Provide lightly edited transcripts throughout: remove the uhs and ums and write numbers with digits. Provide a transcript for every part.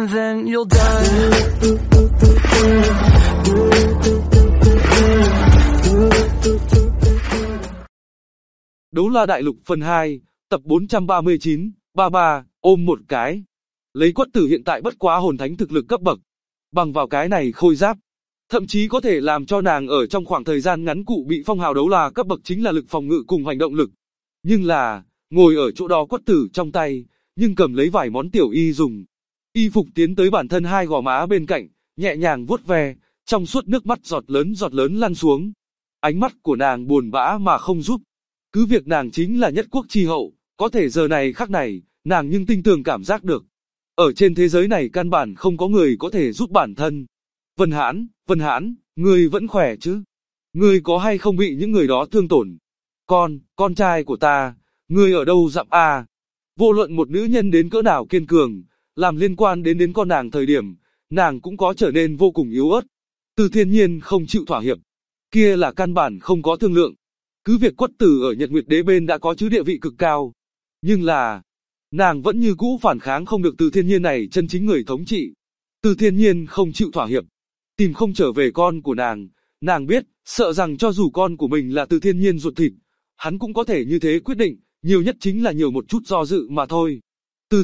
and then you'll die. Đấu La Đại Lục phần 2, tập 439, 33, ôm một cái. Lấy Quất Tử hiện tại bất quá hồn thánh thực lực cấp bậc. Bằng vào cái này khôi giáp, thậm chí có thể làm cho nàng ở trong khoảng thời gian ngắn cụ bị phong hào đấu la cấp bậc chính là lực phòng ngự cùng hành động lực. Nhưng là, ngồi ở chỗ đó Quất Tử trong tay, nhưng cầm lấy vài món tiểu y dùng. Y phục tiến tới bản thân hai gò má bên cạnh, nhẹ nhàng vuốt ve, trong suốt nước mắt giọt lớn lăn xuống. Ánh mắt của nàng buồn bã mà không giúp. Cứ việc nàng chính là nhất quốc chi hậu, có thể giờ này khắc này, nàng nhưng tinh tường cảm giác được. Ở trên thế giới này căn bản không có người có thể giúp bản thân. Vân Hãn, ngươi vẫn khỏe chứ? Ngươi có hay không bị những người đó thương tổn? Con trai của ta, ngươi ở đâu dặm à? Vô luận một nữ nhân đến cỡ nào kiên cường, làm liên quan đến con nàng thời điểm, nàng cũng có trở nên vô cùng yếu ớt. Từ Thiên Nhiên không chịu thỏa hiệp. Kia là căn bản không có thương lượng. Cứ việc Quất Tử ở Nhật Nguyệt Đế bên đã có chứ địa vị cực cao. Nhưng là, nàng vẫn như cũ phản kháng không được Từ Thiên Nhiên này chân chính người thống trị. Từ Thiên Nhiên không chịu thỏa hiệp. Tìm không trở về con của nàng biết, sợ rằng cho dù con của mình là Từ Thiên Nhiên ruột thịt, hắn cũng có thể như thế quyết định, nhiều nhất chính là nhiều một chút do dự mà thôi. Từ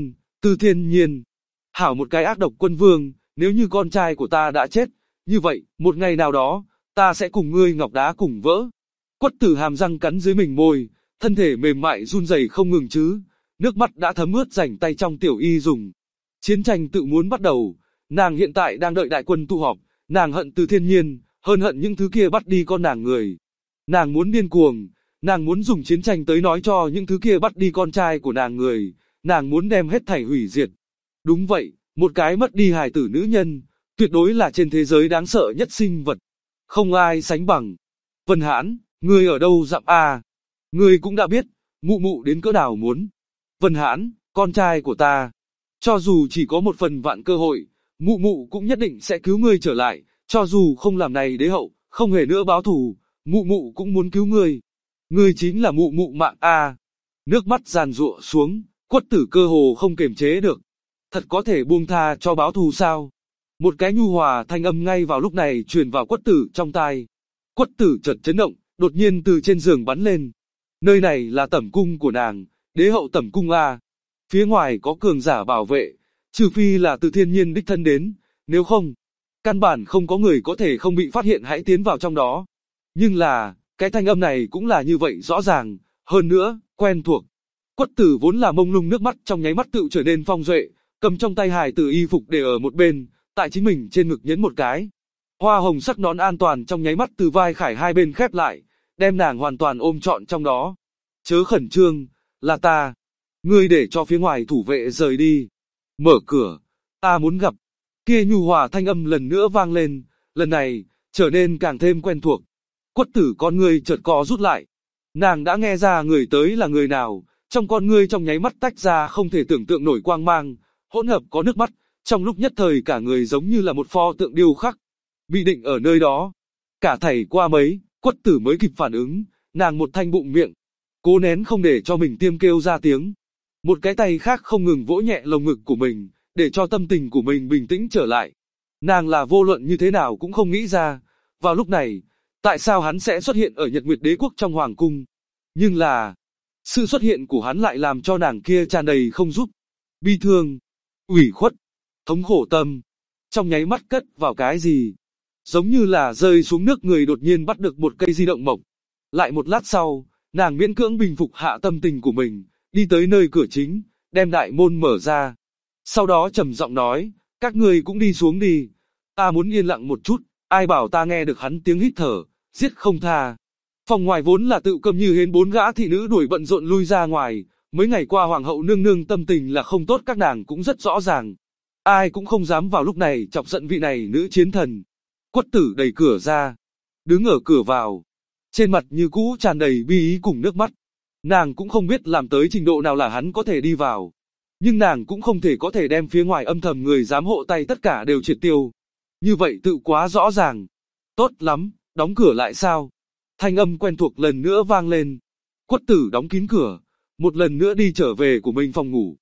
Thiên Nhiên, hảo một cái ác độc quân vương, nếu như con trai của ta đã chết, như vậy, một ngày nào đó, ta sẽ cùng ngươi ngọc đá cùng vỡ. Quất Tử hàm răng cắn dưới mình môi, thân thể mềm mại run rẩy không ngừng chứ, nước mắt đã thấm ướt rảnh tay trong tiểu y dùng. Chiến tranh tự muốn bắt đầu, nàng hiện tại đang đợi đại quân tụ họp, nàng hận Từ Thiên Nhiên, hơn hận những thứ kia bắt đi con nàng người. Nàng muốn điên cuồng, nàng muốn dùng chiến tranh tới nói cho những thứ kia bắt đi con trai của nàng người, nàng muốn đem hết thảy hủy diệt. Đúng vậy, một cái mất đi hài tử nữ nhân, tuyệt đối là trên thế giới đáng sợ nhất sinh vật. Không ai sánh bằng. Vân Hãn, ngươi ở đâu dặm à? Ngươi cũng đã biết, mụ đến cỡ nào muốn. Vân Hãn, con trai của ta. Cho dù chỉ có 1/1000 cơ hội, mụ cũng nhất định sẽ cứu ngươi trở lại, cho dù không làm này đế hậu, không hề nữa báo thù, mụ cũng muốn cứu ngươi. Ngươi chính là mụ mạng à. Nước mắt giàn giụa xuống, Quất Tử cơ hồ không kiềm chế được. Thật có thể buông tha cho báo thù sao? Một cái nhu hòa thanh âm ngay vào lúc này truyền vào Quất Tử trong tai. Quất Tử chợt chấn động, đột nhiên từ trên giường bắn lên. Nơi này là tẩm cung của nàng, đế hậu tẩm cung à. Phía ngoài có cường giả bảo vệ, trừ phi là Từ Thiên Nhiên đích thân đến, nếu không, căn bản không có người có thể không bị phát hiện hãy tiến vào trong đó. Nhưng là, cái thanh âm này cũng là như vậy rõ ràng, hơn nữa, quen thuộc. Quất Tử vốn là mông lung nước mắt trong nháy mắt tự trở nên phong duệ, cầm trong tay hài tử y phục để ở một bên, tại chính mình trên ngực nhấn một cái. Hoa hồng sắc nón an toàn trong nháy mắt từ vai khải hai bên khép lại, đem nàng hoàn toàn ôm trọn trong đó. Chớ khẩn trương, là ta. Ngươi để cho phía ngoài thủ vệ rời đi. Mở cửa, ta muốn gặp. Kia nhu hòa thanh âm lần nữa vang lên, lần này, trở nên càng thêm quen thuộc. Quất Tử con ngươi chợt co rút lại. Nàng đã nghe ra người tới là người nào, trong con ngươi trong nháy mắt tách ra không thể tưởng tượng nổi quang mang, hỗn hợp có nước mắt, trong lúc nhất thời cả người giống như là một pho tượng điêu khắc. Bị định ở nơi đó. Cả thảy qua mấy, Quất Tử mới kịp phản ứng, nàng một thanh bụng miệng, cố nén không để cho mình tiêm kêu ra tiếng. Một cái tay khác không ngừng vỗ nhẹ lồng ngực của mình, để cho tâm tình của mình bình tĩnh trở lại. Nàng là vô luận như thế nào cũng không nghĩ ra, vào lúc này, tại sao hắn sẽ xuất hiện ở Nhật Nguyệt Đế quốc trong hoàng cung. Nhưng là, sự xuất hiện của hắn lại làm cho nàng kia tràn đầy không giúp, bi thương, ủy khuất, thống khổ tâm. Trong nháy mắt cất vào cái gì? Giống như là rơi xuống nước người đột nhiên bắt được một cây di động mộc. Lại một lát sau, nàng miễn cưỡng bình phục hạ tâm tình của mình, đi tới nơi cửa chính, đem đại môn mở ra. Sau đó trầm giọng nói, các ngươi cũng đi xuống đi, ta muốn yên lặng một chút, ai bảo ta nghe được hắn tiếng hít thở, giết không tha. Phòng ngoài vốn là tự cầm như hến 4 gã thị nữ đuổi bận rộn lui ra ngoài, mấy ngày qua hoàng hậu nương nương tâm tình là không tốt các nàng cũng rất rõ ràng. Ai cũng không dám vào lúc này chọc giận vị này nữ chiến thần. Quất Tử đẩy cửa ra, đứng ở cửa vào, trên mặt như cũ tràn đầy bi ý cùng nước mắt. Nàng cũng không biết làm tới trình độ nào là hắn có thể đi vào. Nhưng nàng cũng không thể có thể đem phía ngoài âm thầm người dám hộ tay tất cả đều triệt tiêu. Như vậy tự quá rõ ràng. Tốt lắm, đóng cửa lại sao? Thanh âm quen thuộc lần nữa vang lên. Quất Tử đóng kín cửa, một lần nữa đi trở về của mình phòng ngủ.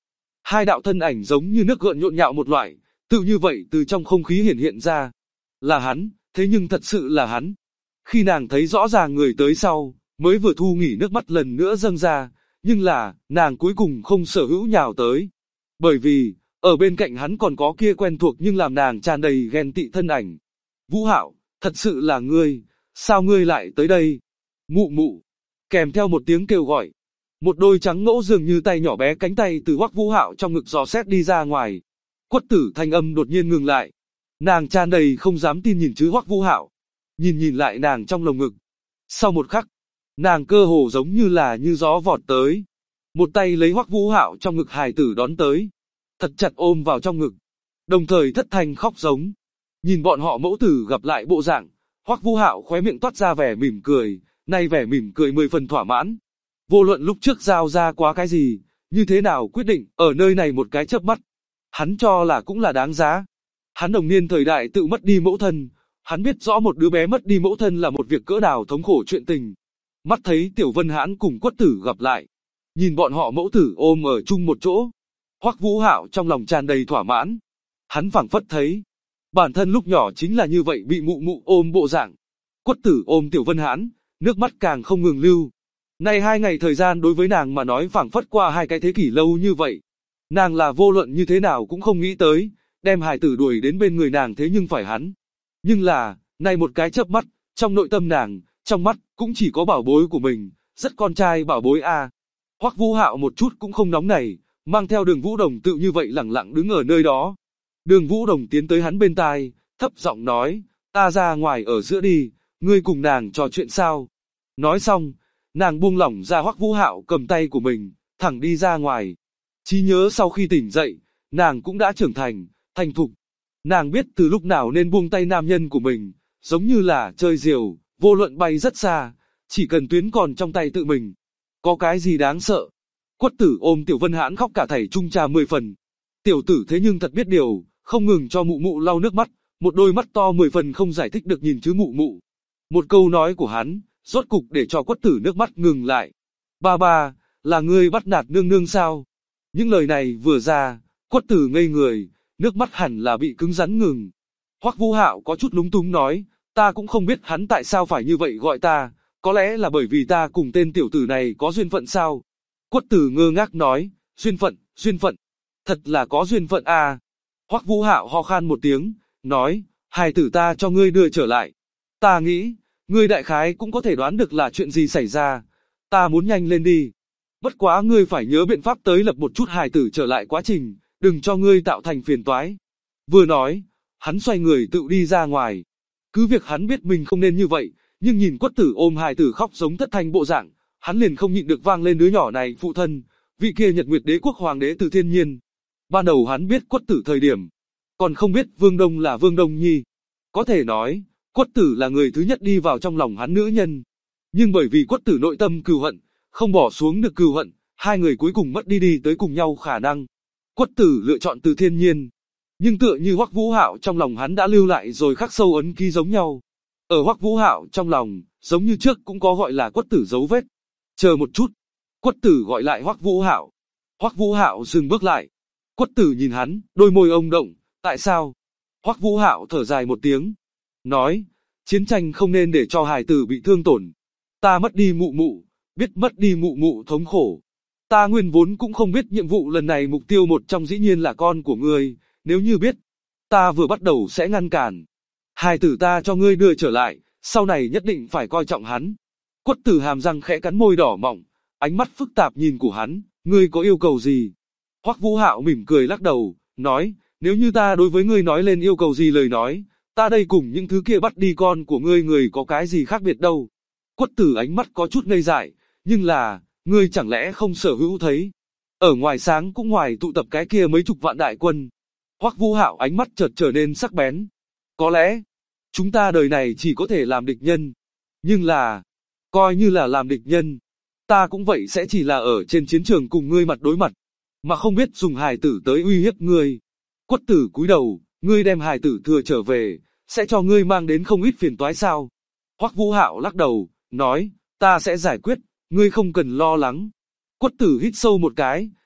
Hai đạo thân ảnh giống như nước gợn nhộn nhạo một loại, tự như vậy từ trong không khí hiện ra. Là hắn, thế nhưng thật sự là hắn. Khi nàng thấy rõ ràng người tới sau, mới vừa thu nghỉ nước mắt lần nữa dâng ra, nhưng là, nàng cuối cùng không sở hữu nhào tới. Bởi vì, ở bên cạnh hắn còn có kia quen thuộc nhưng làm nàng tràn đầy ghen tị thân ảnh. Vũ Hạo, thật sự là ngươi, sao ngươi lại tới đây? Mụ mụ, kèm theo một tiếng kêu gọi. Một đôi trắng ngỗ dường như tay nhỏ bé cánh tay từ Hoắc Vũ Hạo trong ngực giò xét đi ra ngoài. Quất Tử thanh âm đột nhiên ngừng lại. Nàng tràn đầy không dám tin nhìn chứ Hoắc Vũ Hạo. Nhìn lại nàng trong lồng ngực. Sau một khắc, nàng cơ hồ giống như là như gió vọt tới. Một tay lấy Hoắc Vũ Hạo trong ngực hài tử đón tới. Thật chặt ôm vào trong ngực. Đồng thời thất thanh khóc giống. Nhìn bọn họ mẫu tử gặp lại bộ dạng, Hoắc Vũ Hạo khóe miệng toát ra vẻ mỉm cười, nay vẻ mỉm cười 10 phần thỏa mãn. Vô luận lúc trước giao ra quá cái gì, như thế nào quyết định, ở nơi này một cái chớp mắt, hắn cho là cũng là đáng giá. Hắn đồng niên thời đại tự mất đi mẫu thân, hắn biết rõ một đứa bé mất đi mẫu thân là một việc cỡ nào thống khổ chuyện tình. Mắt thấy Tiểu Vân Hãn cùng Quất Tử gặp lại, nhìn bọn họ mẫu tử ôm ở chung một chỗ, Hoắc Vũ Hạo trong lòng tràn đầy thỏa mãn. Hắn phảng phất thấy, bản thân lúc nhỏ chính là như vậy bị mụ mụ ôm bộ dạng. Quất Tử ôm Tiểu Vân Hãn, nước mắt càng không ngừng lưu. Này 2 ngày thời gian đối với nàng mà nói phảng phất qua 2 cái thế kỷ lâu như vậy. Nàng là vô luận như thế nào cũng không nghĩ tới, đem hài tử đuổi đến bên người nàng thế nhưng phải hắn. Nhưng là, này một cái chớp mắt, trong nội tâm nàng, trong mắt, cũng chỉ có bảo bối của mình, rất con trai bảo bối a. Hoắc Vũ Hạo một chút cũng không nóng nảy, mang theo Đường Vũ Đồng tự như vậy lẳng lặng đứng ở nơi đó. Đường Vũ Đồng tiến tới hắn bên tai, thấp giọng nói, ta ra ngoài ở giữa đi, ngươi cùng nàng trò chuyện sao? Nói xong, nàng buông lỏng ra Hoắc Vũ Hạo cầm tay của mình, thẳng đi ra ngoài. Trí nhớ sau khi tỉnh dậy, nàng cũng đã trưởng thành, thành thục. Nàng biết từ lúc nào nên buông tay nam nhân của mình, giống như là chơi diều, vô luận bay rất xa, chỉ cần tuyến còn trong tay tự mình. Có cái gì đáng sợ? Quất Tử ôm Tiểu Vân Hãn khóc cả thảy chung trà 10 phần. Tiểu tử thế nhưng thật biết điều, không ngừng cho mụ mụ lau nước mắt, một đôi mắt to 10 phần không giải thích được nhìn chứ mụ mụ. Một câu nói của hắn, rốt cục để cho Quất Tử nước mắt ngừng lại. Ba ba, là ngươi bắt nạt nương nương sao? Những lời này vừa ra, Quất Tử ngây người, nước mắt hẳn là bị cứng rắn ngừng. Hoắc Vũ Hạo có chút lúng túng nói, ta cũng không biết hắn tại sao phải như vậy gọi ta, có lẽ là bởi vì ta cùng tên tiểu tử này có duyên phận sao? Quất Tử ngơ ngác nói, duyên phận, thật là có duyên phận à. Hoắc Vũ Hạo ho khan một tiếng, nói, hài tử ta cho ngươi đưa trở lại. Ta nghĩ, ngươi đại khái cũng có thể đoán được là chuyện gì xảy ra, ta muốn nhanh lên đi. Bất quá ngươi phải nhớ biện pháp tới lập một chút hài tử trở lại quá trình, đừng cho ngươi tạo thành phiền toái. Vừa nói, hắn xoay người tự đi ra ngoài. Cứ việc hắn biết mình không nên như vậy, nhưng nhìn Quất Tử ôm hài tử khóc giống thất thanh bộ dạng, hắn liền không nhịn được vang lên đứa nhỏ này phụ thân, vị kia Nhật Nguyệt Đế quốc hoàng đế Từ Thiên Nhiên. Ban đầu hắn biết Quất Tử thời điểm, còn không biết Vương Đông là Vương Đông Nhi. Có thể nói, Quất Tử là người thứ nhất đi vào trong lòng hắn nữ nhân. Nhưng bởi vì Quất Tử nội tâm cừu hận, không bỏ xuống được cừu hận, hai người cuối cùng mất đi tới cùng nhau khả năng. Quất Tử lựa chọn Từ Thiên Nhiên. Nhưng tựa như Hoắc Vũ Hạo trong lòng hắn đã lưu lại rồi khắc sâu ấn ký giống nhau. Ở Hoắc Vũ Hạo trong lòng, giống như trước cũng có gọi là Quất Tử dấu vết. Chờ một chút. Quất Tử gọi lại Hoắc Vũ Hạo. Hoắc Vũ Hạo dừng bước lại. Quất Tử nhìn hắn, đôi môi ông động, tại sao? Hoắc Vũ Hạo thở dài một tiếng, nói, chiến tranh không nên để cho hài tử bị thương tổn. Ta mất đi mụ mụ, biết mất đi mụ mụ thống khổ. Ta nguyên vốn cũng không biết nhiệm vụ lần này mục tiêu một trong dĩ nhiên là con của ngươi, nếu như biết, ta vừa bắt đầu sẽ ngăn cản. Hài tử ta cho ngươi đưa trở lại, sau này nhất định phải coi trọng hắn. Quất Tử hàm răng khẽ cắn môi đỏ mọng, ánh mắt phức tạp nhìn của hắn, ngươi có yêu cầu gì? Hoắc Vũ Hạo mỉm cười lắc đầu, nói, nếu như ta đối với ngươi nói lên yêu cầu gì lời nói, ta đây cùng những thứ kia bắt đi con của ngươi người có cái gì khác biệt đâu. Quất Tử ánh mắt có chút ngây dại, nhưng là, ngươi chẳng lẽ không sở hữu thấy? Ở ngoài sáng cũng ngoài tụ tập cái kia mấy chục vạn đại quân. Hoắc Vũ Hạo ánh mắt chợt trở nên sắc bén. Có lẽ, chúng ta đời này chỉ có thể làm địch nhân. Nhưng là, coi như là làm địch nhân, ta cũng vậy sẽ chỉ là ở trên chiến trường cùng ngươi mặt đối mặt, mà không biết dùng hài tử tới uy hiếp ngươi. Quất Tử cúi đầu, ngươi đem hài tử thừa trở về, sẽ cho ngươi mang đến không ít phiền toái sao? Hoắc Vũ Hạo lắc đầu, nói, ta sẽ giải quyết, ngươi không cần lo lắng. Quất Tử hít sâu một cái,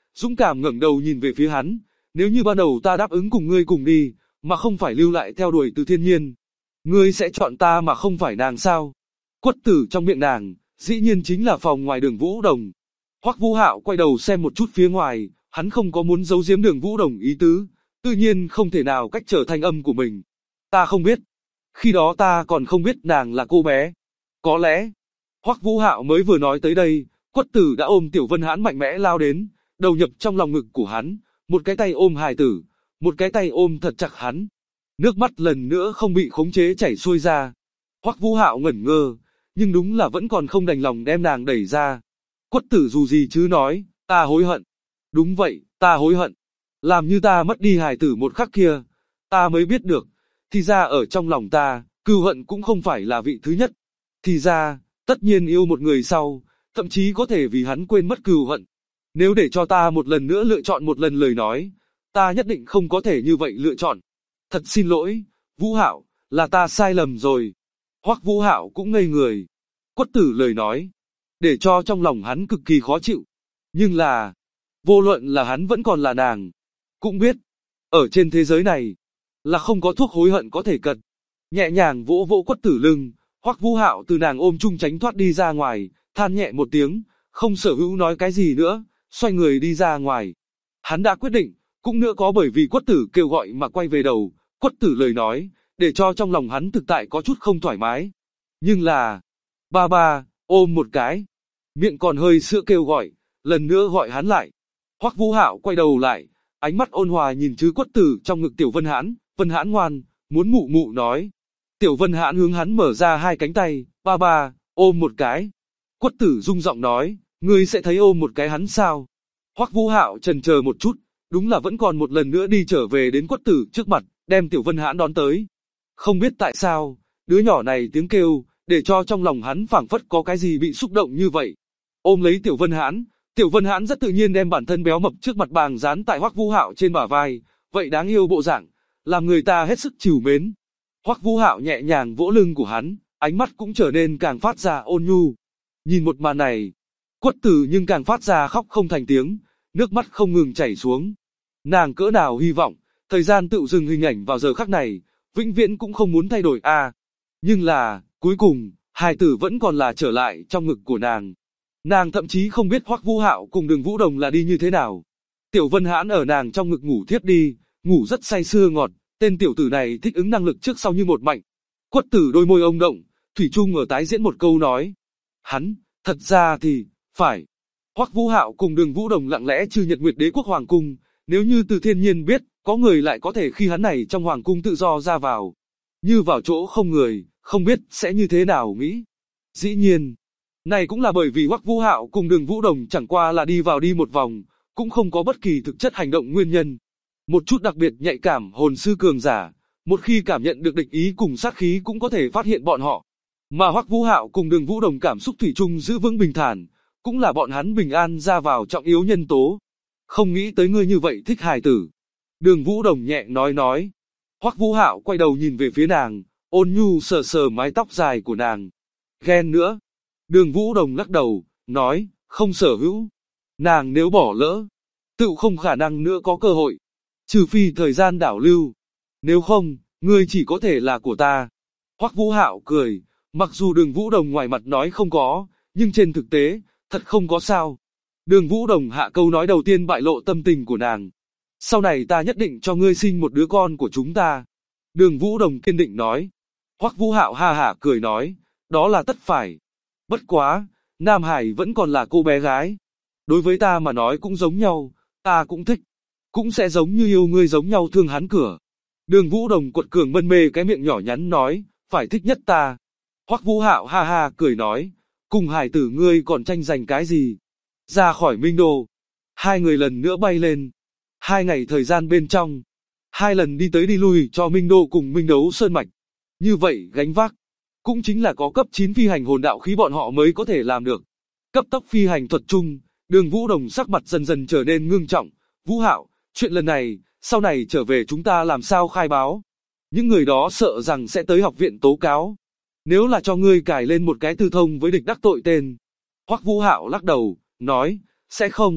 dũng cảm ngẩng đầu nhìn về phía hắn. Nếu như ban đầu ta đáp ứng cùng ngươi cùng đi, mà không phải lưu lại theo đuổi Từ Thiên Nhiên, ngươi sẽ chọn ta mà không phải nàng sao? Quất tử trong miệng nàng, dĩ nhiên chính là phòng ngoài Đường Vũ Đồng. Hoắc Vũ Hạo quay đầu xem một chút phía ngoài, hắn không có muốn giấu giếm Đường Vũ Đồng ý tứ, tự nhiên không thể nào cách trở thanh âm của mình. Ta không biết. Khi đó ta còn không biết nàng là cô bé. Có lẽ, Hoắc Vũ Hạo mới vừa nói tới đây, Quất tử đã ôm Tiểu Vân Hãn mạnh mẽ lao đến, đầu nhập trong lòng ngực của hắn, một cái tay ôm hài tử, một cái tay ôm thật chặt hắn. Nước mắt lần nữa không bị khống chế chảy xuôi ra. Hoắc Vũ Hạo ngẩn ngơ, nhưng đúng là vẫn còn không đành lòng đem nàng đẩy ra. Quất tử dù gì chứ nói, ta hối hận. Đúng vậy, ta hối hận. Làm như ta mất đi hài tử một khắc kia, ta mới biết được, thì ra ở trong lòng ta, cừu hận cũng không phải là vị thứ nhất. Thì ra, tất nhiên yêu một người sau, thậm chí có thể vì hắn quên mất cừu hận. Nếu để cho ta một lần nữa lựa chọn một lần lời nói, ta nhất định không có thể như vậy lựa chọn. Thật xin lỗi, Vũ Hạo, là ta sai lầm rồi. Hoắc Vũ Hạo cũng ngây người. Quất tử lời nói, để cho trong lòng hắn cực kỳ khó chịu. Nhưng là, vô luận là hắn vẫn còn là nàng, cũng biết, ở trên thế giới này, là không có thuốc hối hận có thể cật. Nhẹ nhàng vỗ vỗ Quất tử lưng, Hoắc Vũ Hạo từ nàng ôm chung tránh thoát đi ra ngoài, than nhẹ một tiếng, không sở hữu nói cái gì nữa, xoay người đi ra ngoài. Hắn đã quyết định, cũng nữa có bởi vì Quất tử kêu gọi mà quay về đầu. Quất tử lời nói, để cho trong lòng hắn thực tại có chút không thoải mái. Nhưng là, ba ba, ôm một cái. Miệng còn hơi sữa kêu gọi, lần nữa gọi hắn lại. Hoắc Vũ Hạo quay đầu lại, ánh mắt ôn hòa nhìn chứ Quất tử trong ngực Tiểu Vân Hãn ngoan, muốn mụ mụ nói. Tiểu Vân Hãn hướng hắn mở ra hai cánh tay, ba ba, ôm một cái. Quất tử rung giọng nói, ngươi sẽ thấy ôm một cái hắn sao? Hoắc Vũ Hạo chần chờ một chút, đúng là vẫn còn một lần nữa đi trở về đến Quất tử trước mặt, đem Tiểu Vân Hãn đón tới. Không biết tại sao, đứa nhỏ này tiếng kêu, để cho trong lòng hắn phảng phất có cái gì bị xúc động như vậy. Ôm lấy Tiểu Vân Hãn rất tự nhiên đem bản thân béo mập trước mặt bàng dán tại Hoắc Vũ Hạo trên bả vai, vậy đáng yêu bộ dạng, làm người ta hết sức trìu mến. Hoắc Vũ Hạo nhẹ nhàng vỗ lưng của hắn, ánh mắt cũng trở nên càng phát ra ôn nhu. Nhìn một màn này, Quất tử nhưng càng phát ra khóc không thành tiếng, nước mắt không ngừng chảy xuống. Nàng cỡ nào hy vọng, thời gian tự dừng hình ảnh vào giờ khắc này, vĩnh viễn cũng không muốn thay đổi a. Nhưng là, cuối cùng, hài tử vẫn còn là trở lại trong ngực của nàng. Nàng thậm chí không biết Hoắc Vũ Hạo cùng Đường Vũ Đồng là đi như thế nào. Tiểu Vân Hãn ở nàng trong ngực ngủ thiếp đi, ngủ rất say sưa ngọt, tên tiểu tử này thích ứng năng lực trước sau như một mạnh. Quất tử đôi môi ông động, thủy chung ở tái diễn một câu nói. Hắn, thật ra thì, phải. Hoắc Vũ Hạo cùng Đường Vũ Đồng lặng lẽ trừ Nhật Nguyệt Đế quốc hoàng cung, nếu như Từ Thiên Nhiên biết, có người lại có thể khi hắn này trong hoàng cung tự do ra vào. Như vào chỗ không người, không biết sẽ như thế nào nghĩ. Dĩ nhiên, này cũng là bởi vì Hoắc Vũ Hạo cùng Đường Vũ Đồng chẳng qua là đi vào đi một vòng, cũng không có bất kỳ thực chất hành động nguyên nhân. Một chút đặc biệt nhạy cảm hồn sư cường giả, một khi cảm nhận được địch ý cùng sát khí cũng có thể phát hiện bọn họ. Mà Hoắc Vũ Hạo cùng Đường Vũ Đồng cảm xúc thủy chung giữ vững bình thản, cũng là bọn hắn bình an ra vào trọng yếu nhân tố. Không nghĩ tới ngươi như vậy thích hài tử. Đường Vũ Đồng nhẹ nói. Hoắc Vũ Hạo quay đầu nhìn về phía nàng, ôn nhu sờ sờ mái tóc dài của nàng. Ghen nữa. Đường Vũ Đồng lắc đầu, nói, không sở hữu. Nàng nếu bỏ lỡ, tự không khả năng nữa có cơ hội. Trừ phi thời gian đảo lưu. Nếu không, ngươi chỉ có thể là của ta. Hoắc Vũ Hạo cười, mặc dù Đường Vũ Đồng ngoài mặt nói không có, nhưng trên thực tế, thật không có sao. Đường Vũ Đồng hạ câu nói đầu tiên bại lộ tâm tình của nàng. Sau này ta nhất định cho ngươi sinh một đứa con của chúng ta. Đường Vũ Đồng kiên định nói. Hoắc Vũ Hạo ha hả cười nói, đó là tất phải. Bất quá, Nam Hải vẫn còn là cô bé gái. Đối với ta mà nói cũng giống nhau, ta cũng thích. Cũng sẽ giống như yêu ngươi giống nhau thương hắn cửa. Đường Vũ Đồng quật cường mân mê cái miệng nhỏ nhắn nói, phải thích nhất ta. Hoắc Vũ Hạo ha ha cười nói, cùng hải tử ngươi còn tranh giành cái gì? Ra khỏi Minh Đô. Hai người lần nữa bay lên. 2 ngày thời gian bên trong. 2 lần đi tới đi lui cho Minh Đô cùng Minh Đấu Sơn Mạch. Như vậy gánh vác. Cũng chính là có cấp 9 phi hành hồn đạo khí bọn họ mới có thể làm được. Cấp tốc phi hành thuật chung, Đường Vũ Đồng sắc mặt dần dần trở nên ngưng trọng. Vũ Hạo, chuyện lần này, sau này trở về chúng ta làm sao khai báo? Những người đó sợ rằng sẽ tới học viện tố cáo. Nếu là cho ngươi cài lên một cái tư thông với địch đắc tội tên. Hoắc Vũ Hạo lắc đầu, nói, sẽ không,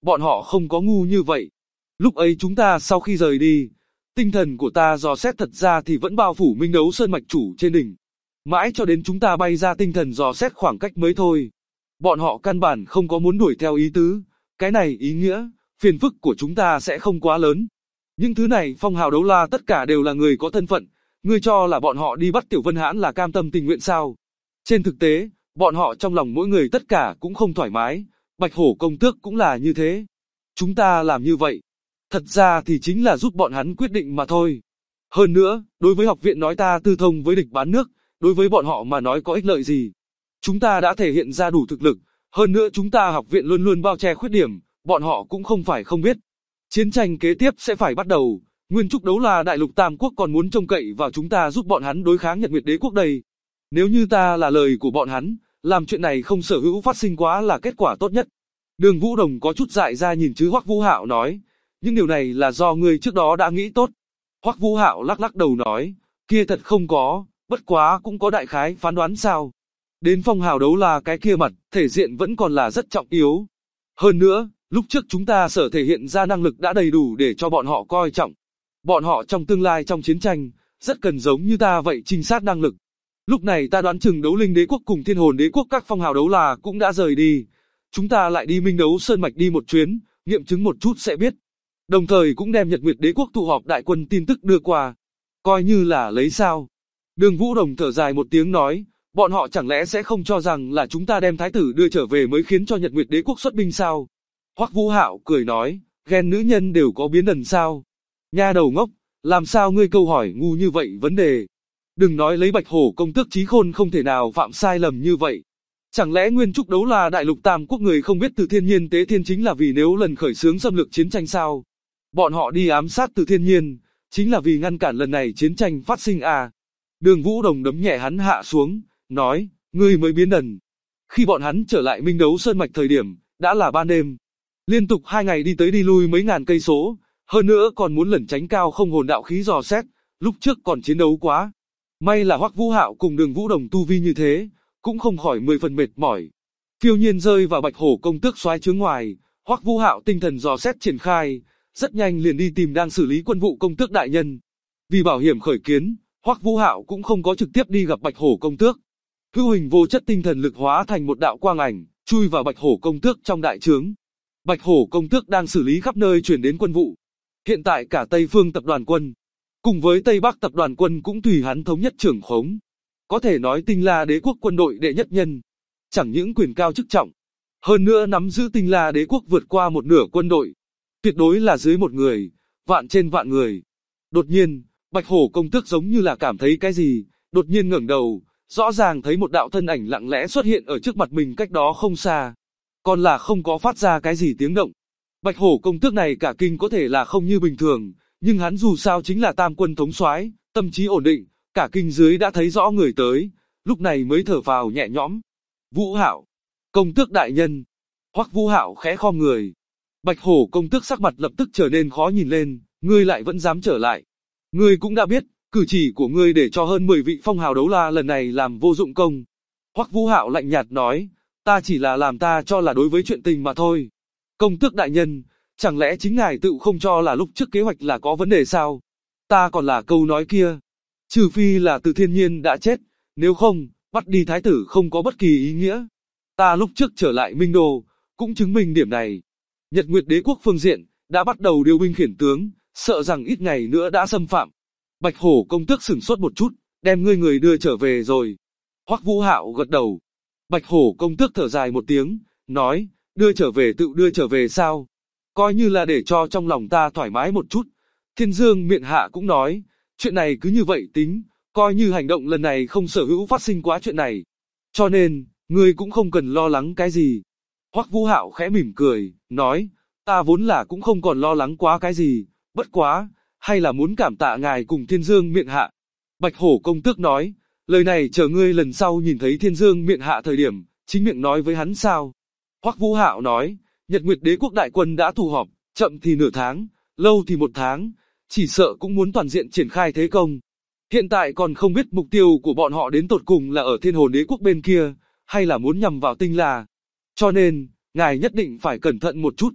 bọn họ không có ngu như vậy. Lúc ấy chúng ta sau khi rời đi, tinh thần của ta dò xét thật ra thì vẫn bao phủ Minh Đấu Sơn mạch chủ trên đỉnh. Mãi cho đến chúng ta bay ra tinh thần dò xét khoảng cách mới thôi. Bọn họ căn bản không có muốn đuổi theo ý tứ, cái này ý nghĩa, phiền phức của chúng ta sẽ không quá lớn. Những thứ này phong hào đấu la tất cả đều là người có thân phận, ngươi cho là bọn họ đi bắt Tiểu Vân Hãn là cam tâm tình nguyện sao? Trên thực tế, bọn họ trong lòng mỗi người tất cả cũng không thoải mái, Bạch Hổ công tước cũng là như thế. Chúng ta làm như vậy, thật ra thì chính là giúp bọn hắn quyết định mà thôi. Hơn nữa, đối với học viện nói ta tư thông với địch bán nước, đối với bọn họ mà nói có ích lợi gì? Chúng ta đã thể hiện ra đủ thực lực, hơn nữa chúng ta học viện luôn luôn bao che khuyết điểm, bọn họ cũng không phải không biết. Chiến tranh kế tiếp sẽ phải bắt đầu, Nguyên Trúc Đấu La Đại Lục Tam Quốc còn muốn trông cậy vào chúng ta giúp bọn hắn đối kháng Nhật Nguyệt Đế Quốc đây. Nếu như ta là lời của bọn hắn, làm chuyện này không sở hữu phát sinh quá là kết quả tốt nhất. Đường Vũ Đồng có chút dại ra nhìn chứ Hoắc Vũ Hạo nói, nhưng điều này là do ngươi trước đó đã nghĩ tốt. Hoắc Vũ Hạo lắc lắc đầu nói, kia thật không có, bất quá cũng có đại khái phán đoán sao. Đến phong hào đấu la cái kia mặt, thể diện vẫn còn là rất trọng yếu. Hơn nữa, lúc trước chúng ta sở thể hiện ra năng lực đã đầy đủ để cho bọn họ coi trọng. Bọn họ trong tương lai trong chiến tranh, rất cần giống như ta vậy trinh sát năng lực. Lúc này ta đoán chừng Đấu Linh Đế Quốc cùng Thiên Hồn Đế Quốc các phong hào đấu la cũng đã rời đi. Chúng ta lại đi Minh Đấu Sơn Mạch đi một chuyến, nghiệm chứng một chút sẽ biết. Đồng thời cũng đem Nhật Nguyệt Đế Quốc tụ họp đại quân tin tức đưa qua. Coi như là lấy sao. Đường Vũ Đồng thở dài một tiếng nói, bọn họ chẳng lẽ sẽ không cho rằng là chúng ta đem thái tử đưa trở về mới khiến cho Nhật Nguyệt Đế Quốc xuất binh sao? Hoắc Vũ Hạo cười nói, ghen nữ nhân đều có biến đần sao? Nha đầu ngốc, làm sao ngươi câu hỏi ngu như vậy vấn đề? Đừng nói lấy Bạch Hổ công tước trí khôn không thể nào phạm sai lầm như vậy. Chẳng lẽ Nguyên Trúc Đấu La Đại Lục Tam Quốc người không biết Từ Thiên Nhiên tế thiên chính là vì nếu lần khởi xướng xâm lược chiến tranh sao? Bọn họ đi ám sát Từ Thiên Nhiên, chính là vì ngăn cản lần này chiến tranh phát sinh à? Đường Vũ Đồng đấm nhẹ hắn hạ xuống, nói, ngươi mới biến đần. Khi bọn hắn trở lại Minh Đấu Sơn Mạch thời điểm, đã là ban đêm. Liên tục 2 ngày đi tới đi lui mấy ngàn cây số, hơn nữa còn muốn lẩn tránh cao không hồn đạo khí dò xét, lúc trước còn chiến đấu quá. May là Hoắc Vũ Hạo cùng Đường Vũ Đồng tu vi như thế, cũng không khỏi 10 phần mệt mỏi. Phiêu Nhiên rơi vào Bạch Hổ công tước soái chướng ngoài, Hoắc Vũ Hạo tinh thần dò xét triển khai, rất nhanh liền đi tìm đang xử lý quân vụ công tước đại nhân. Vì bảo hiểm khởi kiến, Hoắc Vũ Hạo cũng không có trực tiếp đi gặp Bạch Hổ công tước. Hữu hình vô chất tinh thần lực hóa thành một đạo quang ảnh, chui vào Bạch Hổ công tước trong đại trướng. Bạch Hổ công tước đang xử lý khắp nơi chuyển đến quân vụ. Hiện tại cả Tây Phương tập đoàn quân, cùng với Tây Bắc tập đoàn quân cũng tùy hắn thống nhất trưởng khống. Có thể nói Tinh La Đế quốc quân đội đệ nhất nhân, chẳng những quyền cao chức trọng, hơn nữa nắm giữ Tinh La Đế quốc vượt qua một nửa quân đội, tuyệt đối là dưới một người, vạn trên vạn người. Đột nhiên, Bạch Hổ công tước giống như là cảm thấy cái gì, đột nhiên ngẩng đầu, rõ ràng thấy một đạo thân ảnh lặng lẽ xuất hiện ở trước mặt mình cách đó không xa, còn là không có phát ra cái gì tiếng động. Bạch Hổ công tước này cả kinh có thể là không như bình thường, nhưng hắn dù sao chính là tam quân thống soái, tâm trí ổn định, cả kinh dưới đã thấy rõ người tới, lúc này mới thở phào nhẹ nhõm. Vũ Hạo, công tước đại nhân. Hoắc Vũ Hạo khẽ khom người. Bạch Hổ công tước sắc mặt lập tức trở nên khó nhìn lên, ngươi lại vẫn dám trở lại. Ngươi cũng đã biết, cử chỉ của ngươi để cho hơn 10 vị phong hào đấu la lần này làm vô dụng công. Hoắc Vũ Hạo lạnh nhạt nói, ta chỉ là làm ta cho là đối với chuyện tình mà thôi. Công tước đại nhân, chẳng lẽ chính ngài tự không cho là lúc trước kế hoạch là có vấn đề sao? Ta còn là câu nói kia. Trừ phi là Từ Thiên Nhiên đã chết, nếu không, bắt đi thái tử không có bất kỳ ý nghĩa. Ta lúc trước trở lại Minh Đô, cũng chứng minh điểm này. Nhật Nguyệt Đế quốc phương diện, đã bắt đầu điều binh khiển tướng, sợ rằng ít ngày nữa đã xâm phạm. Bạch Hổ công tước sửng sốt một chút, đem ngươi người đưa trở về rồi. Hoắc Vũ Hạo gật đầu. Bạch Hổ công tước thở dài một tiếng, nói, đưa trở về tự đưa trở về sao? Coi như là để cho trong lòng ta thoải mái một chút. Thiên Dương miện hạ cũng nói, chuyện này cứ như vậy tính, coi như hành động lần này không sở hữu phát sinh quá chuyện này. Cho nên, ngươi cũng không cần lo lắng cái gì. Hoắc Vũ Hạo khẽ mỉm cười, nói, ta vốn là cũng không còn lo lắng quá cái gì, bất quá, hay là muốn cảm tạ ngài cùng Thiên Dương miện hạ. Bạch Hổ công tước nói, lời này chờ ngươi lần sau nhìn thấy Thiên Dương miện hạ thời điểm, chính miệng nói với hắn sao. Hoắc Vũ Hạo nói, Nhật Nguyệt Đế quốc đại quân đã tụ họp, chậm thì nửa tháng, lâu thì 1 tháng, chỉ sợ cũng muốn toàn diện triển khai thế công. Hiện tại còn không biết mục tiêu của bọn họ đến tột cùng là ở Thiên Hồn Đế quốc bên kia, hay là muốn nhằm vào Tinh La. Cho nên, ngài nhất định phải cẩn thận một chút.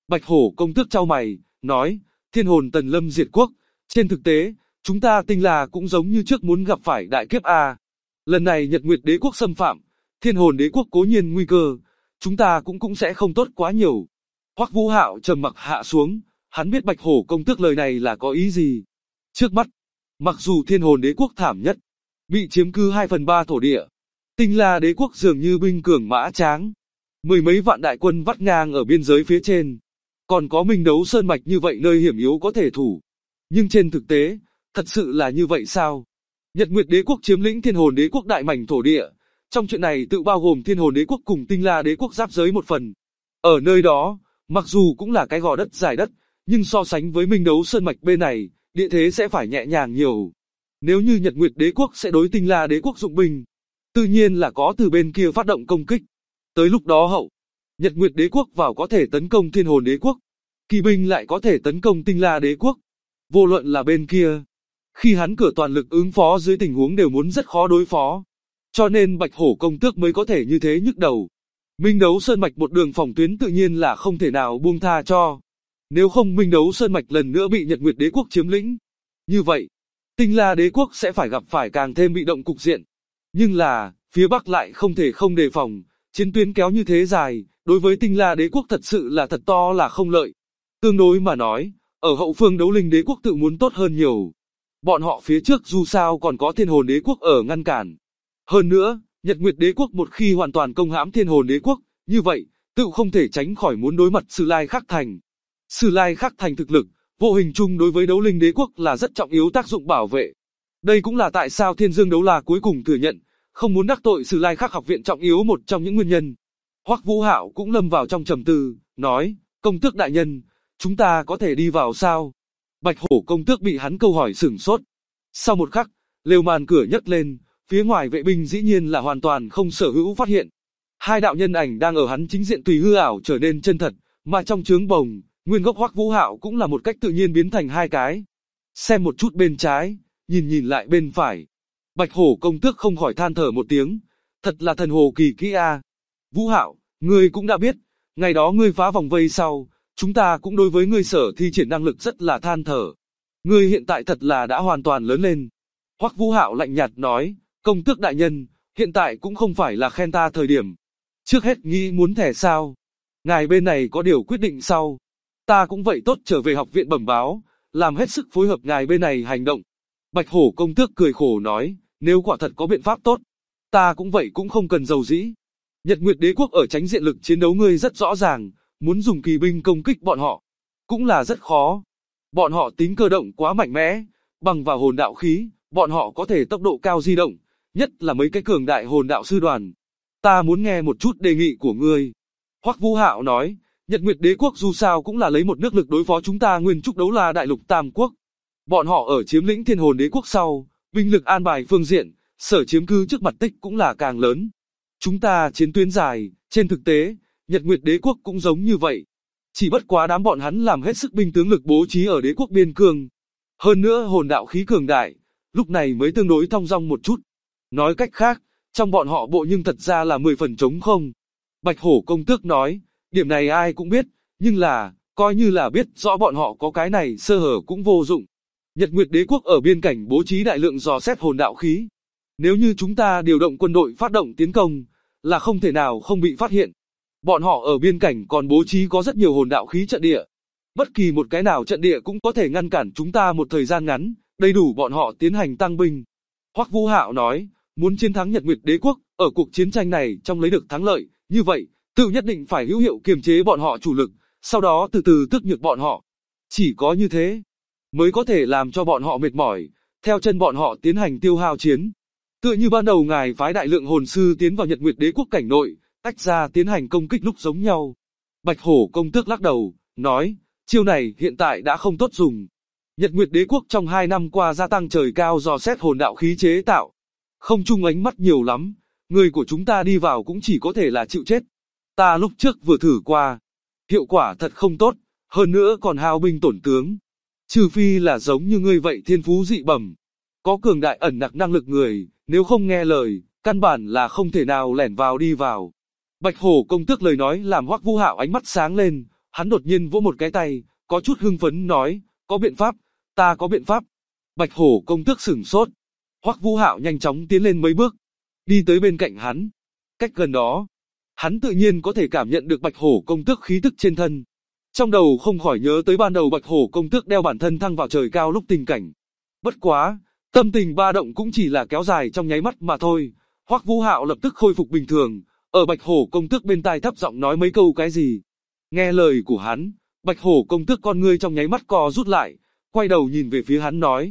Bạch Hổ công tước chau mày, nói, Thiên hồn tần lâm diệt quốc, trên thực tế, chúng ta Tinh La cũng giống như trước muốn gặp phải đại kiếp a. Lần này Nhật Nguyệt Đế quốc xâm phạm, Thiên hồn đế quốc cố nhiên nguy cơ, chúng ta cũng sẽ không tốt quá nhiều. Hoắc Vũ Hạo trầm mặc hạ xuống, hắn biết Bạch Hổ công tước lời này là có ý gì. Trước mắt, mặc dù Thiên hồn đế quốc thảm nhất, bị chiếm cứ 2/3 thổ địa, Tinh La đế quốc dường như binh cường mã tráng, mười mấy vạn đại quân vắt ngang ở biên giới phía trên, còn có Minh Đấu Sơn mạch như vậy nơi hiểm yếu có thể thủ. Nhưng trên thực tế, thật sự là như vậy sao? Nhật Nguyệt đế quốc chiếm lĩnh Thiên hồn đế quốc đại mảnh thổ địa, trong chuyện này tự bao gồm Thiên hồn đế quốc cùng Tinh La đế quốc giáp giới một phần. Ở nơi đó, mặc dù cũng là cái gò đất dài đất, nhưng so sánh với Minh Đấu Sơn mạch bên này, địa thế sẽ phải nhẹ nhàng nhiều. Nếu như Nhật Nguyệt đế quốc sẽ đối Tinh La đế quốc dụng binh, tự nhiên là có từ bên kia phát động công kích. Tới lúc đó Nhật Nguyệt đế quốc vào có thể tấn công Thiên hồn đế quốc, kỳ binh lại có thể tấn công Tinh La đế quốc. Vô luận là bên kia, khi hắn cửa toàn lực ứng phó dưới tình huống đều muốn rất khó đối phó. Cho nên Bạch Hổ công tước mới có thể như thế nhức đầu. Minh Đấu Sơn mạch một đường phòng tuyến tự nhiên là không thể nào buông tha cho. Nếu không Minh Đấu Sơn mạch lần nữa bị Nhật Nguyệt đế quốc chiếm lĩnh, như vậy, Tinh La đế quốc sẽ phải gặp phải càng thêm bị động cục diện. Nhưng là, phía Bắc lại không thể không đề phòng, chiến tuyến kéo như thế dài, đối với Tinh La đế quốc thật sự là thật to là không lợi. Tương đối mà nói, ở hậu phương Đấu Linh đế quốc tự muốn tốt hơn nhiều. Bọn họ phía trước dù sao còn có Thiên hồn đế quốc ở ngăn cản. Hơn nữa, Nhật Nguyệt đế quốc một khi hoàn toàn công hãm Thiên hồn đế quốc, như vậy, tự không thể tránh khỏi muốn đối mặt Sử Lai Khắc Thành. Sử Lai Khắc Thành thực lực, vô hình chung đối với Đấu Linh đế quốc là rất trọng yếu tác dụng bảo vệ. Đây cũng là tại sao Thiên Dương Đấu La cuối cùng thừa nhận, không muốn đắc tội Sử Lai Khắc học viện trọng yếu một trong những nguyên nhân. Hoắc Vũ Hạo cũng lâm vào trong trầm tư, nói, công tước đại nhân, chúng ta có thể đi vào sao? Bạch Hổ công tước bị hắn câu hỏi sửng sốt. Sau một khắc, lều màn cửa nhấc lên, phía ngoài vệ binh dĩ nhiên là hoàn toàn không sở hữu phát hiện. Hai đạo nhân ảnh đang ở hắn chính diện tùy hư ảo trở nên chân thật, mà trong trướng bồng, nguyên gốc Hoắc Vũ Hạo cũng là một cách tự nhiên biến thành hai cái. Xem một chút bên trái, nhìn lại bên phải. Bạch Hổ công tước không khỏi than thở một tiếng, thật là thần hồ kỳ kỹ a. Vũ Hạo, ngươi cũng đã biết, ngày đó ngươi phá vòng vây sau, chúng ta cũng đối với ngươi sở thi triển năng lực rất là than thở. Ngươi hiện tại thật là đã hoàn toàn lớn lên. Hoắc Vũ Hạo lạnh nhạt nói, công tước đại nhân, hiện tại cũng không phải là khen ta thời điểm. Trước hết nghĩ muốn thẻ sao? Ngài bên này có điều quyết định sau. Ta cũng vậy tốt trở về học viện bẩm báo, làm hết sức phối hợp ngài bên này hành động. Bạch Hổ công tước cười khổ nói, nếu quả thật có biện pháp tốt, ta cũng vậy cũng không cần giàu dĩ. Nhật Nguyệt đế quốc ở tránh diện lực chiến đấu ngươi rất rõ ràng, muốn dùng kỳ binh công kích bọn họ, cũng là rất khó. Bọn họ tính cơ động quá mạnh mẽ, bằng vào hồn đạo khí, bọn họ có thể tốc độ cao di động, nhất là mấy cái cường đại hồn đạo sư đoàn. Ta muốn nghe một chút đề nghị của ngươi. Hoắc Vũ Hạo nói, Nhật Nguyệt đế quốc dù sao cũng là lấy một nước lực đối phó chúng ta Nguyên Trúc Đấu La đại lục Tam Quốc. Bọn họ ở chiếm lĩnh Thiên hồn đế quốc sau, binh lực an bài phương diện, sở chiếm cư trước mặt tích cũng là càng lớn. Chúng ta chiến tuyến dài, trên thực tế, Nhật Nguyệt đế quốc cũng giống như vậy. Chỉ bất quá đám bọn hắn làm hết sức binh tướng lực bố trí ở đế quốc biên cương. Hơn nữa hồn đạo khí cường đại, lúc này mới tương đối thong dong một chút. Nói cách khác, trong bọn họ bộ nhưng thật ra là 10 phần trống không. Bạch Hổ công tước nói, điểm này ai cũng biết, nhưng là, coi như là biết rõ bọn họ có cái này sơ hở cũng vô dụng. Nhật Nguyệt đế quốc ở biên cảnh bố trí đại lượng dò xét hồn đạo khí. Nếu như chúng ta điều động quân đội phát động tiến công, là không thể nào không bị phát hiện. Bọn họ ở biên cảnh còn bố trí có rất nhiều hồn đạo khí trận địa. Bất kỳ một cái nào trận địa cũng có thể ngăn cản chúng ta một thời gian ngắn, đầy đủ bọn họ tiến hành tăng binh. Hoắc Vũ Hạo nói, muốn chiến thắng Nhật Nguyệt đế quốc, ở cuộc chiến tranh này trong lấy được thắng lợi, như vậy, tự nhất định phải hữu hiệu kiềm chế bọn họ chủ lực, sau đó từ từ tước nhược bọn họ. Chỉ có như thế, mới có thể làm cho bọn họ mệt mỏi, theo chân bọn họ tiến hành tiêu hao chiến. Tựa như ban đầu ngài phái đại lượng hồn sư tiến vào Nhật Nguyệt đế quốc cảnh nội, tách ra tiến hành công kích lúc giống nhau. Bạch Hổ công tước lắc đầu, nói, chiêu này hiện tại đã không tốt dùng. Nhật Nguyệt đế quốc trong 2 năm qua gia tăng trời cao dò xét hồn đạo khí chế tạo. Không chung ánh mắt nhiều lắm, người của chúng ta đi vào cũng chỉ có thể là chịu chết. Ta lúc trước vừa thử qua, hiệu quả thật không tốt, hơn nữa còn hao binh tổn tướng. Trừ phi là giống như ngươi vậy thiên phú dị bẩm, có cường đại ẩn nặc năng lực người, nếu không nghe lời, căn bản là không thể nào lẻn vào đi vào. Bạch Hổ công tước lời nói làm Hoắc Vũ Hạo ánh mắt sáng lên, Hắn đột nhiên vỗ một cái tay, có chút hưng phấn nói, có biện pháp, ta có biện pháp. Bạch Hổ công tước sửng sốt. Hoắc Vũ Hạo nhanh chóng tiến lên mấy bước, đi tới bên cạnh hắn. Cách gần đó, hắn tự nhiên có thể cảm nhận được Bạch Hổ công tước khí tức trên thân. Trong đầu không khỏi nhớ tới ban đầu Bạch Hổ công tước đeo bản thân thăng vào trời cao lúc tình cảnh. Bất quá, tâm tình ba động cũng chỉ là kéo dài trong nháy mắt mà thôi. Hoắc Vũ Hạo lập tức khôi phục bình thường, ở Bạch Hổ công tước bên tai thấp giọng nói mấy câu cái gì. Nghe lời của hắn, Bạch Hổ công tước con ngươi trong nháy mắt co rút lại, quay đầu nhìn về phía hắn nói,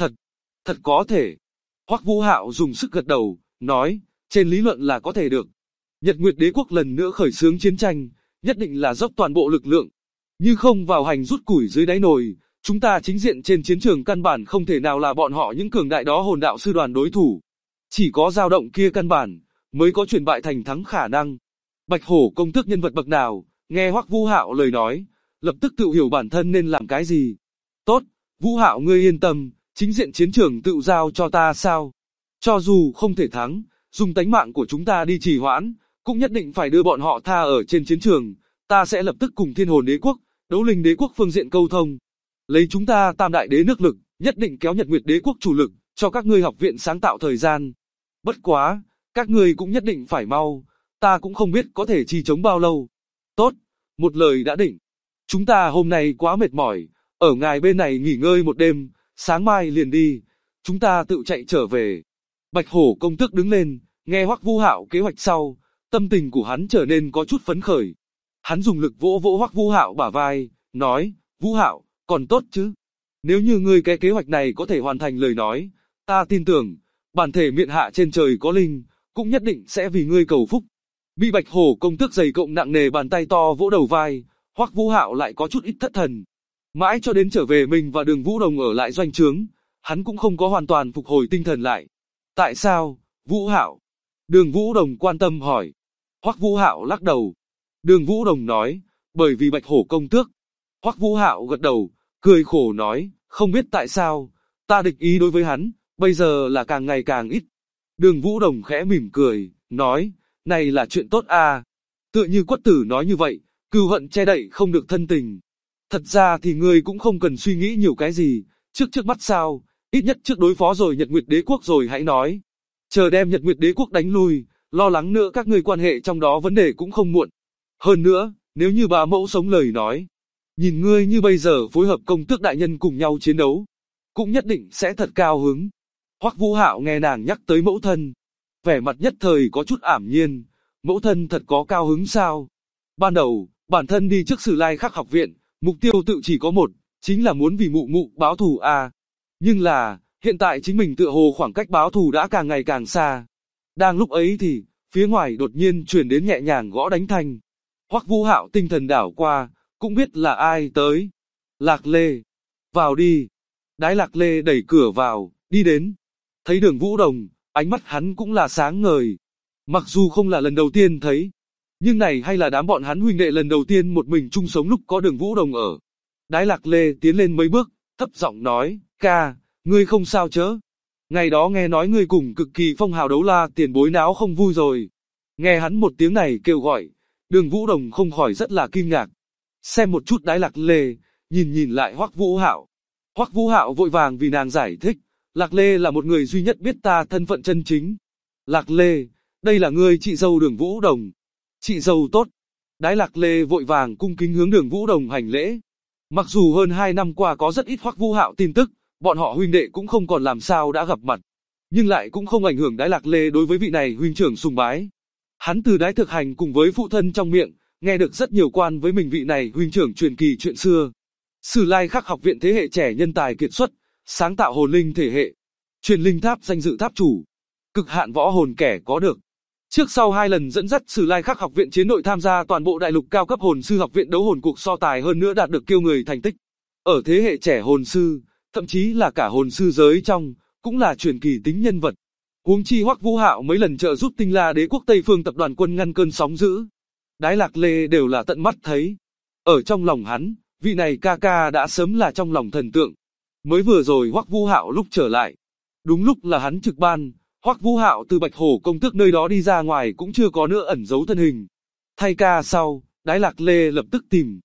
thật có thể. Hoắc Vũ Hạo dùng sức gật đầu, nói, trên lý luận là có thể được. Nhật Nguyệt Đế quốc lần nữa khởi xướng chiến tranh, nhất định là dốc toàn bộ lực lượng. Như không vào hành rút củi dưới đáy nồi, chúng ta chính diện trên chiến trường căn bản không thể nào là bọn họ những cường đại đó hồn đạo sư đoàn đối thủ. Chỉ có dao động kia căn bản, mới có chuyển bại thành thắng khả năng. Bạch Hổ công tước nhân vật bậc nào, nghe Hoắc Vũ Hạo lời nói, lập tức tự hiểu bản thân nên làm cái gì. Tốt, Vũ Hạo ngươi yên tâm, chính diện chiến trường tự giao cho ta sao? Cho dù không thể thắng, dùng tánh mạng của chúng ta đi trì hoãn, cũng nhất định phải đưa bọn họ tha ở trên chiến trường. Ta sẽ lập tức cùng Thiên Hồn Đế quốc, Đấu Linh Đế quốc phương diện câu thông. Lấy chúng ta Tam Đại Đế nước lực, nhất định kéo Nhật Nguyệt Đế quốc chủ lực, cho các ngươi học viện sáng tạo thời gian. Bất quá, các ngươi cũng nhất định phải mau, ta cũng không biết có thể trì chống bao lâu. Tốt, một lời đã định. Chúng ta hôm nay quá mệt mỏi, ở ngài bên này nghỉ ngơi một đêm, sáng mai liền đi, chúng ta tự chạy trở về. Bạch Hổ công tước đứng lên, nghe Hoắc Vũ Hạo kế hoạch sau, tâm tình của hắn trở nên có chút phấn khởi. Hắn dùng lực vỗ vỗ Hoắc Vũ Hạo bả vai, nói, Vũ Hạo, còn tốt chứ. Nếu như ngươi cái kế hoạch này có thể hoàn thành lời nói, ta tin tưởng, bản thể miện hạ trên trời có linh, cũng nhất định sẽ vì ngươi cầu phúc. Bị Bạch Hổ công tước dày cộng nặng nề bàn tay to vỗ đầu vai, Hoắc Vũ Hạo lại có chút ít thất thần. Mãi cho đến trở về mình và Đường Vũ Đồng ở lại doanh trướng, hắn cũng không có hoàn toàn phục hồi tinh thần lại. Tại sao, Vũ Hạo? Đường Vũ Đồng quan tâm hỏi. Hoắc Vũ Hạo lắc đầu. Đường Vũ Đồng nói, bởi vì Bạch Hổ công tước. Hoắc Vũ Hạo gật đầu, cười khổ nói, không biết tại sao, ta địch ý đối với hắn, bây giờ là càng ngày càng ít. Đường Vũ Đồng khẽ mỉm cười, nói, này là chuyện tốt à. Tựa như Quất Tử nói như vậy, cừu hận che đậy không được thân tình. Thật ra thì ngươi cũng không cần suy nghĩ nhiều cái gì, trước mắt sao, ít nhất trước đối phó rồi Nhật Nguyệt Đế quốc rồi hãy nói. Chờ đem Nhật Nguyệt Đế quốc đánh lui, lo lắng nữa các ngươi quan hệ trong đó vấn đề cũng không muộn. Hơn nữa, nếu như bà mẫu sống lời nói, nhìn ngươi như bây giờ phối hợp công tước đại nhân cùng nhau chiến đấu, cũng nhất định sẽ thật cao hứng. Hoắc Vũ Hạo nghe nàng nhắc tới mẫu thân, vẻ mặt nhất thời có chút ảm nhiên, mẫu thân thật có cao hứng sao? Ban đầu, bản thân đi trước Sử Lai Khắc học viện, mục tiêu tự chỉ có một, chính là muốn vì mụ mụ báo thù à. Nhưng là, hiện tại chính mình tựa hồ khoảng cách báo thù đã càng ngày càng xa. Đang lúc ấy thì, phía ngoài đột nhiên truyền đến nhẹ nhàng gõ đánh thanh. Hoắc Vũ Hạo tinh thần đảo qua, cũng biết là ai tới. Lạc Lê, vào đi. Đái Lạc Lê đẩy cửa vào, đi đến. Thấy Đường Vũ Đồng, ánh mắt hắn cũng là sáng ngời. Mặc dù không là lần đầu tiên thấy, nhưng này hay là đám bọn hắn huynh đệ lần đầu tiên một mình chung sống lúc có Đường Vũ Đồng ở. Đái Lạc Lê tiến lên mấy bước, thấp giọng nói, ca, ngươi không sao chớ. Ngày đó nghe nói ngươi cùng cực kỳ phong hào Đấu La tiền bối náo không vui rồi. Nghe hắn một tiếng này kêu gọi, Đường Vũ Đồng không khỏi rất là kinh ngạc. Xem một chút Đái Lạc Lê, nhìn lại Hoắc Vũ Hạo. Hoắc Vũ Hạo vội vàng vì nàng giải thích, Lạc Lê là một người duy nhất biết ta thân phận chân chính. Lạc Lê, đây là ngươi chị dâu Đường Vũ Đồng. Chị dâu tốt. Đái Lạc Lê vội vàng cung kính hướng Đường Vũ Đồng hành lễ. Mặc dù hơn 2 năm qua có rất ít Hoắc Vũ Hạo tin tức, bọn họ huynh đệ cũng không còn làm sao đã gặp mặt, nhưng lại cũng không ảnh hưởng Đái Lạc Lê đối với vị này huynh trưởng sùng bái. Hắn từ Đái Thực Hành cùng với phụ thân trong miệng, nghe được rất nhiều quan với mình vị này huynh trưởng truyền kỳ chuyện xưa. Sử Lai Khắc học viện thế hệ trẻ nhân tài kiệt xuất, sáng tạo hồn linh thể hệ, truyền linh tháp danh dự tháp chủ, cực hạn võ hồn kẻ có được. Trước sau 2 lần dẫn dắt Sử Lai Khắc học viện chiến đội tham gia toàn bộ đại lục cao cấp hồn sư học viện đấu hồn cuộc so tài, hơn nữa đạt được kiêu người thành tích. Ở thế hệ trẻ hồn sư, thậm chí là cả hồn sư giới trong, cũng là truyền kỳ tính nhân vật. Huống chi Hoắc Vũ Hạo mấy lần trợ giúp Tinh La Đế quốc Tây Phương tập đoàn quân ngăn cơn sóng dữ, Đái Lạc Lê đều là tận mắt thấy. Ở trong lòng hắn, vị này ca ca đã sớm là trong lòng thần tượng. Mới vừa rồi Hoắc Vũ Hạo lúc trở lại, đúng lúc là hắn trực ban, Hoắc Vũ Hạo từ Bạch Hổ công tước nơi đó đi ra ngoài cũng chưa có nữa ẩn giấu thân hình. Thay ca sau, Đái Lạc Lê lập tức tìm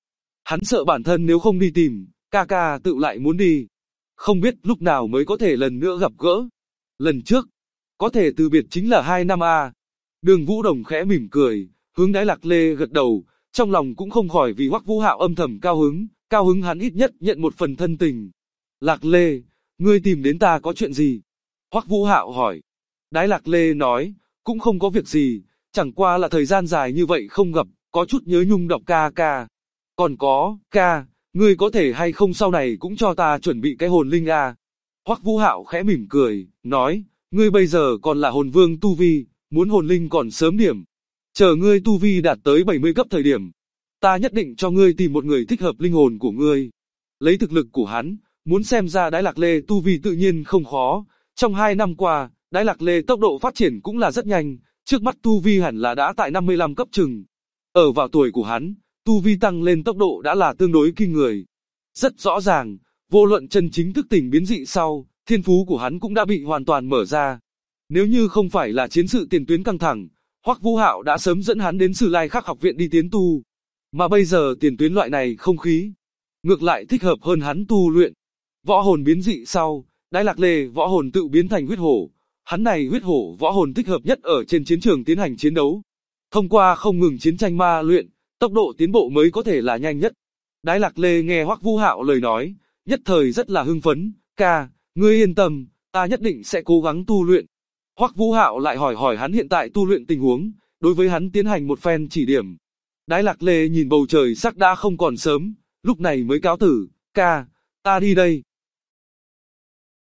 Hắn sợ bản thân nếu không đi tìm, ca ca tự lại muốn đi. Không biết lúc nào mới có thể lần nữa gặp gỡ. Lần trước, có thể từ biệt chính là 2 năm à. Đường Vũ Đồng khẽ mỉm cười, hướng Đái Lạc Lê gật đầu, trong lòng cũng không khỏi vì Hoắc Vũ Hạo âm thầm cao hứng hắn ít nhất nhận một phần thân tình. Lạc Lê, ngươi tìm đến ta có chuyện gì? Hoắc Vũ Hạo hỏi. Đái Lạc Lê nói, cũng không có việc gì, chẳng qua là thời gian dài như vậy không gặp, có chút nhớ nhung đọc ca ca. Còn có, ca, ngươi có thể hay không sau này cũng cho ta chuẩn bị cái hồn linh à? Hoắc Vũ Hạo khẽ mỉm cười, nói, ngươi bây giờ còn là hồn vương tu vi, muốn hồn linh còn sớm điểm. Chờ ngươi tu vi đạt tới 70 cấp thời điểm, ta nhất định cho ngươi tìm một người thích hợp linh hồn của ngươi. Lấy thực lực của hắn, muốn xem ra Đái Lạc Lê tu vi tự nhiên không khó. Trong 2 năm qua, Đái Lạc Lê tốc độ phát triển cũng là rất nhanh, trước mắt tu vi hẳn là đã tại 55 cấp chừng. Ở vào tuổi của hắn, tu vi tăng lên tốc độ đã là tương đối kinh người. Rất rõ ràng, vô luận chân chính thức tỉnh biến dị sau, thiên phú của hắn cũng đã bị hoàn toàn mở ra. Nếu như không phải là chiến sự tiền tuyến căng thẳng, Hoắc Vũ Hạo đã sớm dẫn hắn đến Sử Lai Khắc học viện đi tiến tu. Mà bây giờ tiền tuyến loại này không khí, ngược lại thích hợp hơn hắn tu luyện. Võ hồn biến dị sau, Đái Lạc Lê võ hồn tự biến thành huyết hổ. Hắn này huyết hổ võ hồn thích hợp nhất ở trên chiến trường tiến hành chiến đấu. Thông qua không ngừng chiến tranh ma luyện, tốc độ tiến bộ mới có thể là nhanh nhất. Đái Lạc Lê nghe Hoắc Vũ Hạo lời nói, nhất thời rất là hưng phấn, ca, ngươi yên tâm, ta nhất định sẽ cố gắng tu luyện. Hoắc Vũ Hạo lại hỏi hắn hiện tại tu luyện tình huống, đối với hắn tiến hành một phen chỉ điểm. Đái Lạc Lê nhìn bầu trời sắc đã không còn sớm, lúc này mới cáo tử, ca, ta đi đây.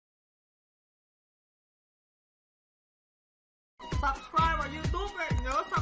Subscribe vào YouTube nhớ